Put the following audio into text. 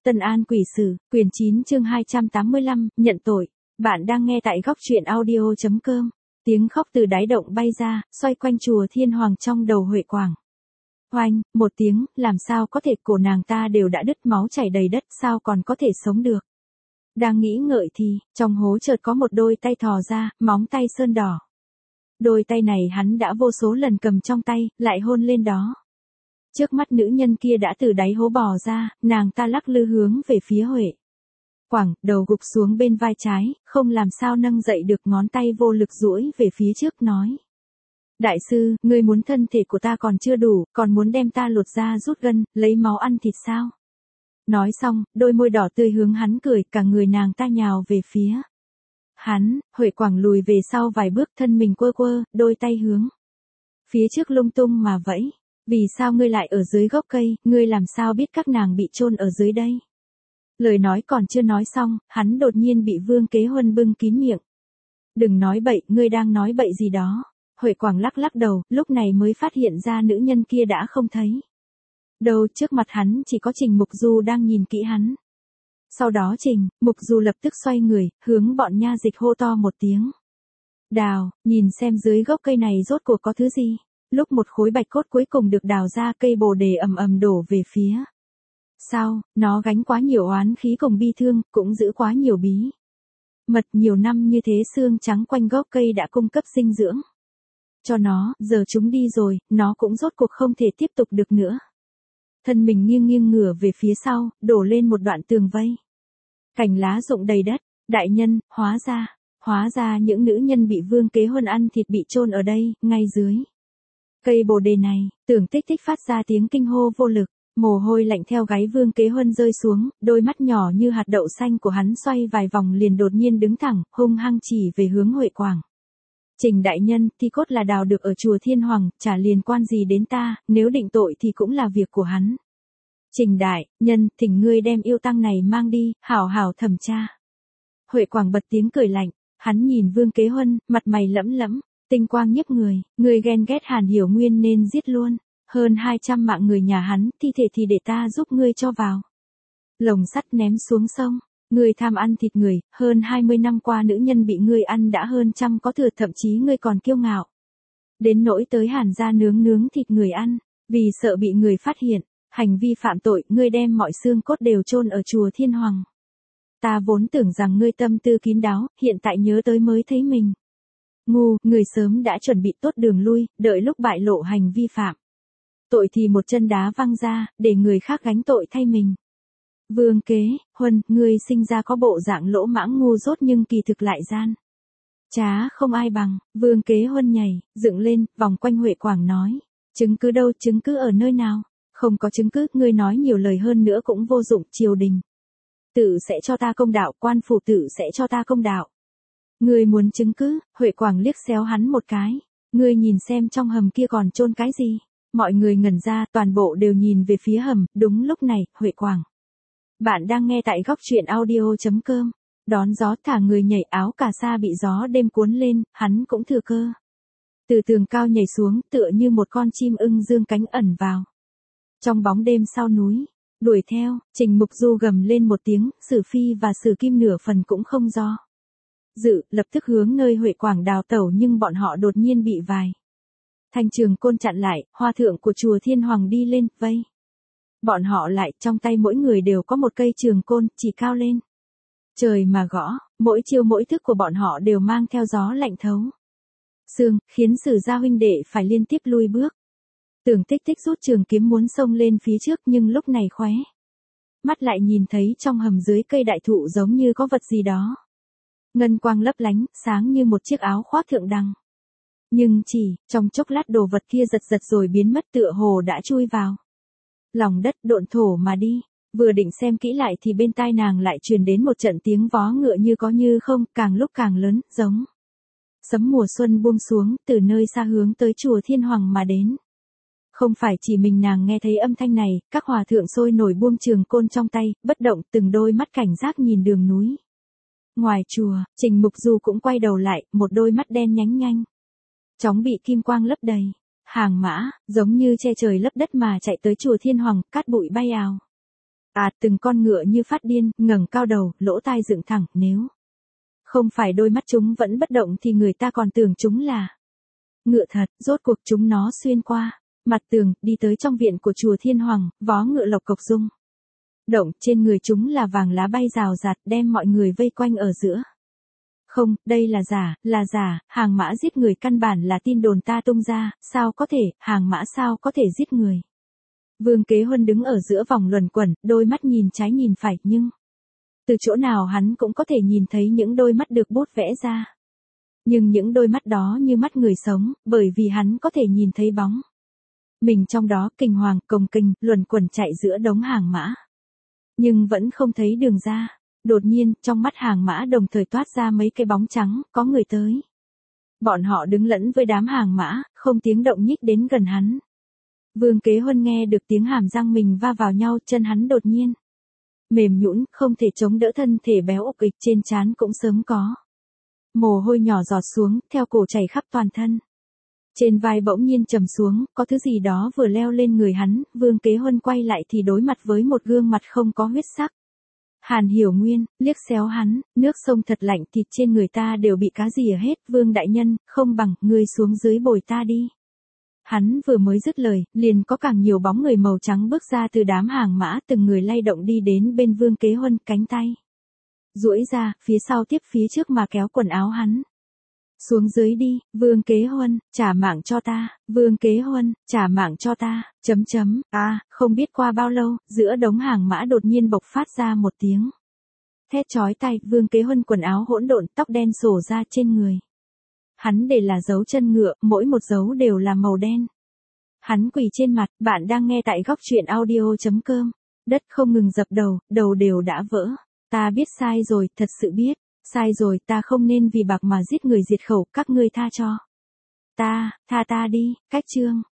Tân An Quỷ Sử, quyển 9 chương 285, nhận tội. Bạn đang nghe tại góc truyện audio.com. Tiếng khóc từ đáy động bay ra, xoay quanh chùa Thiên Hoàng trong đầu Huệ Quảng. Oanh, một tiếng, làm sao có thể, cổ nàng ta đều đã đứt, máu chảy đầy đất, sao còn có thể sống được. Đang nghĩ ngợi thì, trong hố chợt có một đôi tay thò ra, móng tay sơn đỏ. Đôi tay này hắn đã vô số lần cầm trong tay, lại hôn lên đó. Trước mắt nữ nhân kia đã từ đáy hố bò ra, nàng ta lắc lư hướng về phía Huệ Quảng, đầu gục xuống bên vai trái, không làm sao nâng dậy được, ngón tay vô lực duỗi về phía trước nói. Đại sư, ngươi muốn thân thể của ta còn chưa đủ, còn muốn đem ta lột da rút gân, lấy máu ăn thịt sao? Nói xong, đôi môi đỏ tươi hướng hắn cười, cả người nàng ta nhào về phía hắn. Huệ Quảng lùi về sau vài bước, thân mình quơ quơ, đôi tay hướng phía trước lung tung mà vẫy. Vì sao ngươi lại ở dưới gốc cây, ngươi làm sao biết các nàng bị chôn ở dưới đây? Lời nói còn chưa nói xong, hắn đột nhiên bị Vương Kế Huân bưng kín miệng. Đừng nói bậy, ngươi đang nói bậy gì đó. Huệ Quảng lắc lắc đầu, lúc này mới phát hiện ra nữ nhân kia đã không thấy đâu, trước mặt hắn chỉ có Trình Mục Du đang nhìn kỹ hắn. Sau đó Mục Du lập tức xoay người, hướng bọn nha dịch hô to một tiếng. Đào, nhìn xem dưới gốc cây này rốt cuộc có thứ gì. Lúc một khối bạch cốt cuối cùng được đào ra, cây bồ đề ầm ầm đổ về phía sau, nó gánh quá nhiều oán khí cùng bi thương, cũng giữ quá nhiều bí mật, nhiều năm như thế xương trắng quanh gốc cây đã cung cấp dinh dưỡng cho nó, giờ chúng đi rồi, nó cũng rốt cuộc không thể tiếp tục được nữa. Thân mình nghiêng nghiêng ngửa về phía sau, đổ lên một đoạn tường vây. Cành lá rụng đầy đất. Đại nhân, hóa ra những nữ nhân bị Vương Kế Huân ăn thịt bị chôn ở đây, ngay dưới cây bồ đề này. Tưởng Tích Tích phát ra tiếng kinh hô vô lực, mồ hôi lạnh theo gáy Vương Kế Huân rơi xuống, đôi mắt nhỏ như hạt đậu xanh của hắn xoay vài vòng liền đột nhiên đứng thẳng, hung hăng chỉ về hướng Huệ Quảng. Trình đại nhân, thi cốt là đào được ở chùa Thiên Hoàng, chả liên quan gì đến ta, nếu định tội thì cũng là việc của hắn. Trình đại nhân, thỉnh ngươi đem yêu tăng này mang đi, hảo hảo thẩm tra. Huệ Quảng bật tiếng cười lạnh, hắn nhìn Vương Kế Huân, mặt mày lẫm lẫm, tinh quang nhiếp người, ngươi ghen ghét Hàn Hiểu Nguyên nên giết luôn, hơn 200 mạng người nhà hắn, thi thể thì để ta giúp ngươi cho vào lồng sắt ném xuống sông. Ngươi tham ăn thịt người, hơn 20 năm qua nữ nhân bị ngươi ăn đã hơn trăm có thừa, thậm chí ngươi còn kiêu ngạo đến nỗi tới Hàn gia nướng thịt người ăn, vì sợ bị người phát hiện hành vi phạm tội, ngươi đem mọi xương cốt đều chôn ở chùa Thiên Hoàng. Ta vốn tưởng rằng ngươi tâm tư kín đáo, hiện tại nhớ tới mới thấy mình ngu, người sớm đã chuẩn bị tốt đường lui, đợi lúc bại lộ hành vi phạm tội thì một chân đá văng ra, để người khác gánh tội thay mình. Vương Kế Huân, ngươi sinh ra có bộ dạng lỗ mãng ngu dốt nhưng kỳ thực lại gian trá không ai bằng. Vương Kế Huân nhảy dựng lên, vòng quanh Huệ Quảng nói, chứng cứ đâu, chứng cứ ở nơi nào? Không có chứng cứ, ngươi nói nhiều lời hơn nữa cũng vô dụng, triều đình tự sẽ cho ta công đạo, quan phủ tự sẽ cho ta công đạo. Ngươi muốn chứng cứ? Huệ Quảng liếc xéo hắn một cái. Ngươi nhìn xem trong hầm kia còn chôn cái gì? Mọi người ngẩn ra, toàn bộ đều nhìn về phía hầm. Đúng lúc này, Huệ Quảng. Bạn đang nghe tại góc truyện audio.com. Đón gió, thả người nhảy, áo cà sa bị gió đêm cuốn lên, hắn cũng thừa cơ từ tường cao nhảy xuống, tựa như một con chim ưng dương cánh ẩn vào trong bóng đêm sau núi. Đuổi theo, Trình Mục Du gầm lên một tiếng, Sử Phi và Sử Kim nửa phần cũng không do dự, lập tức hướng nơi Huệ Quảng đào tẩu, nhưng bọn họ đột nhiên bị vài thanh trường côn chặn lại. Hòa thượng của chùa Thiên Hoàng đi lên, vây bọn họ lại, trong tay mỗi người đều có một cây trường côn, chỉ cao lên trời mà gõ. Mỗi chiêu mỗi thức của bọn họ đều mang theo gió lạnh thấu xương, khiến Sử gia huynh đệ phải liên tiếp lui bước. Tưởng Tích Tích rút trường kiếm muốn xông lên phía trước, nhưng lúc này khóe mắt lại nhìn thấy trong hầm dưới cây đại thụ giống như có vật gì đó ngân quang lấp lánh, sáng như một chiếc áo khoác thượng đẳng. Nhưng chỉ trong chốc lát đồ vật kia giật rồi biến mất, tựa hồ đã chui vào lòng đất, độn thổ mà đi. Vừa định xem kỹ lại thì bên tai nàng lại truyền đến một trận tiếng vó ngựa như có như không, càng lúc càng lớn, giống sấm mùa xuân buông xuống, từ nơi xa hướng tới chùa Thiên Hoàng mà đến. Không phải chỉ mình nàng nghe thấy âm thanh này, các hòa thượng sôi nổi buông trường côn trong tay, bất động, từng đôi mắt cảnh giác nhìn đường núi ngoài chùa. Trình Mục Du cũng quay đầu lại, một đôi mắt đen nhánh nhanh chóng bị kim quang lấp đầy. Hàng mã, giống như che trời lấp đất mà chạy tới chùa Thiên Hoàng, cát bụi bay ào Từng con ngựa như phát điên, ngẩng cao đầu, lỗ tai dựng thẳng, nếu không phải đôi mắt chúng vẫn bất động thì người ta còn tưởng chúng là ngựa thật. Rốt cuộc chúng nó xuyên qua mặt tường, đi tới trong viện của chùa Thiên Hoàng, vó ngựa lộc cộc rung động, trên người chúng là vàng lá bay rào rạt, đem mọi người vây quanh ở giữa. Không, đây là giả, hàng mã giết người căn bản là tin đồn ta tung ra, sao có thể, hàng mã sao có thể giết người. Vương Kế Huân đứng ở giữa vòng luẩn quẩn, đôi mắt nhìn trái nhìn phải, nhưng từ chỗ nào hắn cũng có thể nhìn thấy những đôi mắt được bút vẽ ra. Nhưng những đôi mắt đó như mắt người sống, bởi vì hắn có thể nhìn thấy bóng mình trong đó, kinh hoàng, cồng kềnh, luẩn quẩn chạy giữa đống hàng mã. Nhưng vẫn không thấy đường ra. Đột nhiên, trong mắt hàng mã đồng thời toát ra mấy cái bóng trắng, có người tới. Bọn họ đứng lẫn với đám hàng mã, không tiếng động nhích đến gần hắn. Vương Kế Huân nghe được tiếng hàm răng mình va vào nhau, chân hắn đột nhiên mềm nhũn, không thể chống đỡ, thân thể béo ục ịch, trên trán cũng sớm có mồ hôi nhỏ giọt xuống, theo cổ chảy khắp toàn thân. Trên vai bỗng nhiên trầm xuống, có thứ gì đó vừa leo lên người hắn. Vương Kế Huân quay lại thì đối mặt với một gương mặt không có huyết sắc. Hàn Hiểu Nguyên liếc xéo hắn, nước sông thật lạnh, thịt trên người ta đều bị cá rỉa hết. Vương đại nhân, không bằng ngươi xuống dưới bồi ta đi. Hắn vừa mới dứt lời, liền có càng nhiều bóng người màu trắng bước ra từ đám hàng mã, từng người lay động đi đến bên Vương Kế Huân, cánh tay duỗi ra, phía sau tiếp phía trước mà kéo quần áo hắn. Xuống dưới đi, Vương Kế Huân, trả mạng cho ta, Vương Kế Huân, trả mạng cho ta, không biết qua bao lâu, giữa đống hàng mã đột nhiên bộc phát ra một tiếng thét chói tai. Vương Kế Huân quần áo hỗn độn, tóc đen xổ ra trên người. Hắn để là dấu chân ngựa, mỗi một dấu đều là màu đen. Hắn quỳ trên mặt. Bạn đang nghe tại góc truyện audio.com. Đất không ngừng dập đầu, đầu đều đã vỡ. Ta biết sai rồi, thật sự biết. Sai rồi, ta không nên vì bạc mà giết người diệt khẩu, các ngươi tha cho ta, tha ta đi. Cách chương